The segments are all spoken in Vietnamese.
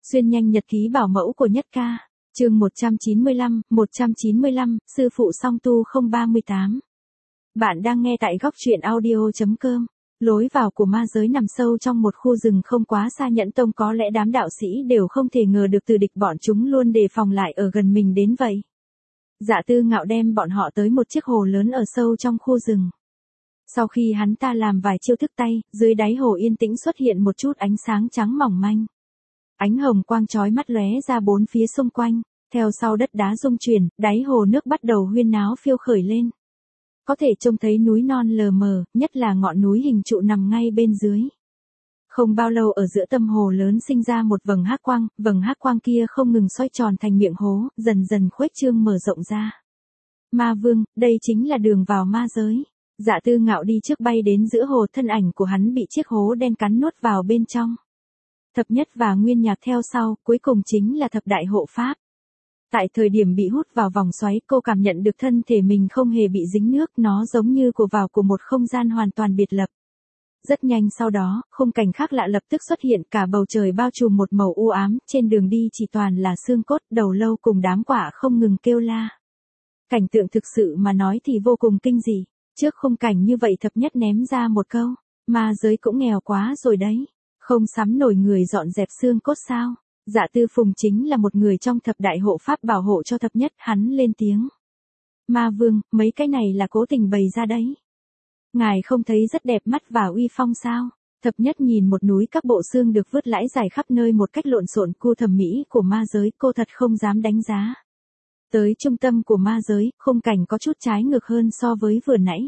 Xuyên nhanh nhật ký bảo mẫu của Nhất Ca. Chương 195, sư phụ song tu 038. Bạn đang nghe tại góc truyện audio.com. Lối vào của ma giới nằm sâu trong một khu rừng không quá xa Nhẫn Tông, có lẽ đám đạo sĩ đều không thể ngờ được từ địch bọn chúng luôn đề phòng lại ở gần mình đến vậy. Dạ Tư Ngạo đem bọn họ tới một chiếc hồ lớn ở sâu trong khu rừng. Sau khi hắn ta làm vài chiêu thức tay, dưới đáy hồ yên tĩnh xuất hiện một chút ánh sáng trắng mỏng manh. Ánh hồng quang chói mắt lóe ra bốn phía xung quanh, theo sau đất đá rung chuyển, đáy hồ nước bắt đầu huyên náo phiêu khởi lên. Có thể trông thấy núi non lờ mờ, nhất là ngọn núi hình trụ nằm ngay bên dưới. Không bao lâu ở giữa tâm hồ lớn sinh ra một vầng hắc quang kia không ngừng xoay tròn thành miệng hố, dần dần khuếch trương mở rộng ra. Ma Vương, đây chính là đường vào ma giới. Dạ Tư Ngạo đi trước bay đến giữa hồ, thân ảnh của hắn bị chiếc hố đen cắn nuốt vào bên trong. Thập Nhất và Nguyên Nhạc theo sau, cuối cùng chính là Thập Đại Hộ Pháp. Tại thời điểm bị hút vào vòng xoáy, cô cảm nhận được thân thể mình không hề bị dính nước, nó giống như vào của một không gian hoàn toàn biệt lập. Rất nhanh sau đó, khung cảnh khác lạ lập tức xuất hiện, cả bầu trời bao trùm một màu u ám, trên đường đi chỉ toàn là xương cốt, đầu lâu cùng đám quả không ngừng kêu la. Cảnh tượng thực sự mà nói thì vô cùng kinh dị. Trước khung cảnh như vậy Thập Nhất ném ra một câu, ma giới cũng nghèo quá rồi đấy. Không sắm nổi người dọn dẹp xương cốt sao? Dạ Tư Phùng chính là một người trong Thập Đại Hộ Pháp bảo hộ cho Thập Nhất, hắn lên tiếng. Ma Vương, mấy cái này là cố tình bày ra đấy. Ngài không thấy rất đẹp mắt và uy phong sao? Thập Nhất nhìn một núi các bộ xương được vứt lãi dài khắp nơi một cách lộn xộn, khu thẩm mỹ của ma giới, cô thật không dám đánh giá. Tới trung tâm của ma giới, khung cảnh có chút trái ngược hơn so với vừa nãy.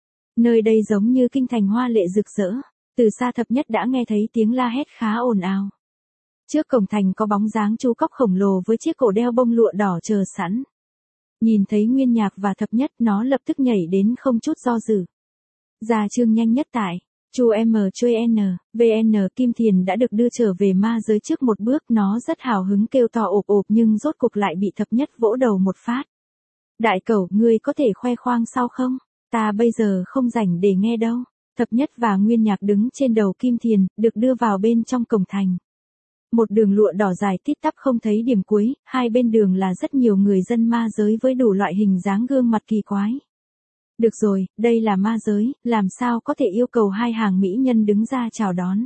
Nơi đây giống như kinh thành hoa lệ rực rỡ. Từ xa Thập Nhất đã nghe thấy tiếng la hét khá ồn ào. Trước cổng thành có bóng dáng chú cóc khổng lồ với chiếc cổ đeo bông lụa đỏ chờ sẵn. Nhìn thấy Nguyên Nhạc và Thập Nhất, nó lập tức nhảy đến không chút do dự. Gia chương nhanh nhất tại Chu VN Kim Thiền đã được đưa trở về ma giới trước một bước, nó rất hào hứng kêu to ộp ộp nhưng rốt cục lại bị Thập Nhất vỗ đầu một phát. Đại cẩu, ngươi có thể khoe khoang sao không? Ta bây giờ không rảnh để nghe đâu. Thập Nhất và Nguyên Nhạc đứng trên đầu Kim Thiền, được đưa vào bên trong cổng thành. Một đường lụa đỏ dài tít tắp không thấy điểm cuối, hai bên đường là rất nhiều người dân ma giới với đủ loại hình dáng gương mặt kỳ quái. Được rồi, đây là ma giới, làm sao có thể yêu cầu hai hàng mỹ nhân đứng ra chào đón.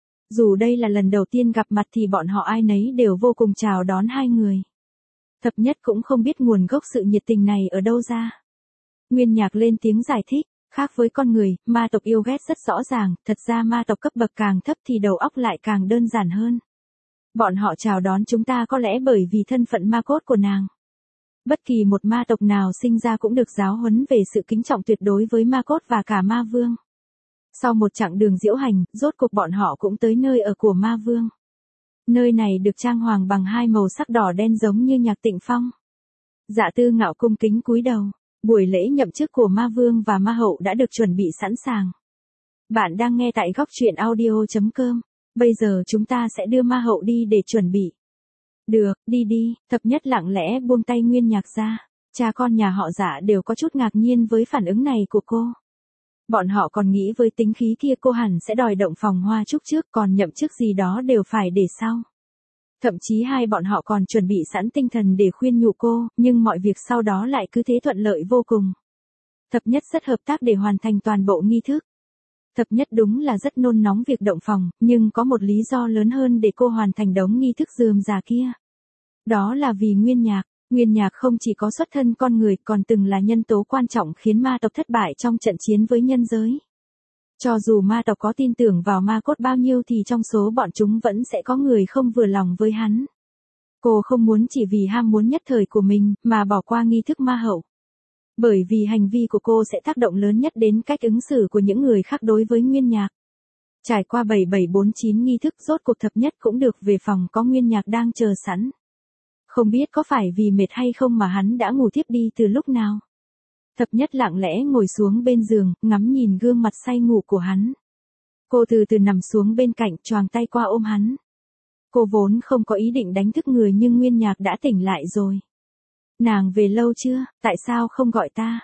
Dù đây là lần đầu tiên gặp mặt thì bọn họ ai nấy đều vô cùng chào đón hai người. Thập Nhất cũng không biết nguồn gốc sự nhiệt tình này ở đâu ra. Nguyên Nhạc lên tiếng giải thích. Khác với con người, ma tộc yêu ghét rất rõ ràng, thật ra ma tộc cấp bậc càng thấp thì đầu óc lại càng đơn giản hơn. Bọn họ chào đón chúng ta có lẽ bởi vì thân phận ma cốt của nàng. Bất kỳ một ma tộc nào sinh ra cũng được giáo huấn về sự kính trọng tuyệt đối với ma cốt và cả ma vương. Sau một chặng đường diễu hành, rốt cuộc bọn họ cũng tới nơi ở của ma vương. Nơi này được trang hoàng bằng hai màu sắc đỏ đen giống như nhạc Tịnh Phong. Dạ Tư Ngạo cung kính cúi đầu. Buổi lễ nhậm chức của ma vương và ma hậu đã được chuẩn bị sẵn sàng. Bạn đang nghe tại góc truyện audio.com. Bây giờ chúng ta sẽ đưa ma hậu đi để chuẩn bị. Được, đi đi. Thập Nhất lặng lẽ buông tay Nguyên Nhạc ra. Cha con nhà họ Dạ đều có chút ngạc nhiên với phản ứng này của cô. Bọn họ còn nghĩ với tính khí kia cô hẳn sẽ đòi động phòng hoa chúc trước, còn nhậm chức gì đó đều phải để sau. Thậm chí hai bọn họ còn chuẩn bị sẵn tinh thần để khuyên nhủ cô, nhưng mọi việc sau đó lại cứ thế thuận lợi vô cùng. Thập Nhất rất hợp tác để hoàn thành toàn bộ nghi thức. Thập Nhất đúng là rất nôn nóng việc động phòng, nhưng có một lý do lớn hơn để cô hoàn thành đống nghi thức rườm rà kia. Đó là vì Nguyên Nhạc. Nguyên Nhạc không chỉ có xuất thân con người, còn từng là nhân tố quan trọng khiến ma tộc thất bại trong trận chiến với nhân giới. Cho dù ma tộc có tin tưởng vào ma cốt bao nhiêu thì trong số bọn chúng vẫn sẽ có người không vừa lòng với hắn. Cô không muốn chỉ vì ham muốn nhất thời của mình mà bỏ qua nghi thức ma hậu. Bởi vì hành vi của cô sẽ tác động lớn nhất đến cách ứng xử của những người khác đối với Nguyên Nhạc. Trải qua 7749 nghi thức, rốt cuộc Thập Nhất cũng được về phòng có Nguyên Nhạc đang chờ sẵn. Không biết có phải vì mệt hay không mà hắn đã ngủ thiếp đi từ lúc nào. Thập Nhất lặng lẽ ngồi xuống bên giường, ngắm nhìn gương mặt say ngủ của hắn. Cô từ từ nằm xuống bên cạnh, choàng tay qua ôm hắn. Cô vốn không có ý định đánh thức người nhưng Nguyên Nhạc đã tỉnh lại rồi. Nàng về lâu chưa, tại sao không gọi ta?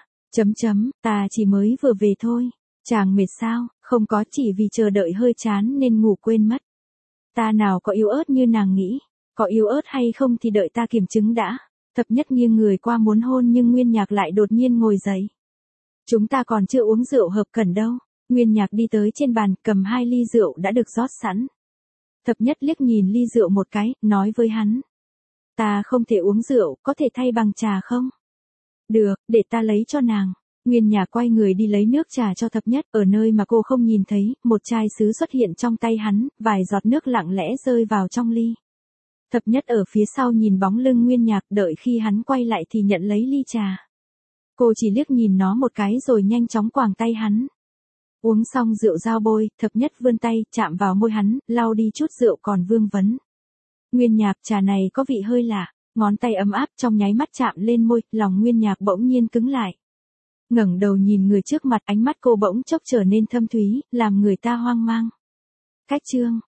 Ta chỉ mới vừa về thôi. Chàng mệt sao? Không có, chỉ vì chờ đợi hơi chán nên ngủ quên mất. Ta nào có yếu ớt như nàng nghĩ, có yếu ớt hay không thì đợi ta kiểm chứng đã. Thập nhất nghiêng người qua muốn hôn nhưng Nguyên Nhạc lại đột nhiên ngồi dậy. Chúng ta còn chưa uống rượu hợp cẩn đâu. Nguyên Nhạc đi tới trên bàn, cầm 2 ly rượu đã được rót sẵn. Thập nhất liếc nhìn ly rượu một cái, nói với hắn. Ta không thể uống rượu, có thể thay bằng trà không? Được, để ta lấy cho nàng. Nguyên Nhạc quay người đi lấy nước trà cho thập nhất, ở nơi mà cô không nhìn thấy, một chai sứ xuất hiện trong tay hắn, vài giọt nước lặng lẽ rơi vào trong ly. Thập nhất ở phía sau nhìn bóng lưng Nguyên Nhạc, đợi khi hắn quay lại thì nhận lấy ly trà. Cô chỉ liếc nhìn nó một cái rồi nhanh chóng quàng tay hắn. Uống xong rượu giao bôi, thập nhất vươn tay, chạm vào môi hắn, lau đi chút rượu còn vương vấn. Nguyên Nhạc, trà này có vị hơi lạ, ngón tay ấm áp trong nháy mắt chạm lên môi, lòng Nguyên Nhạc bỗng nhiên cứng lại. Ngẩng đầu nhìn người trước mặt, ánh mắt cô bỗng chốc trở nên thâm thúy, làm người ta hoang mang. Cách chương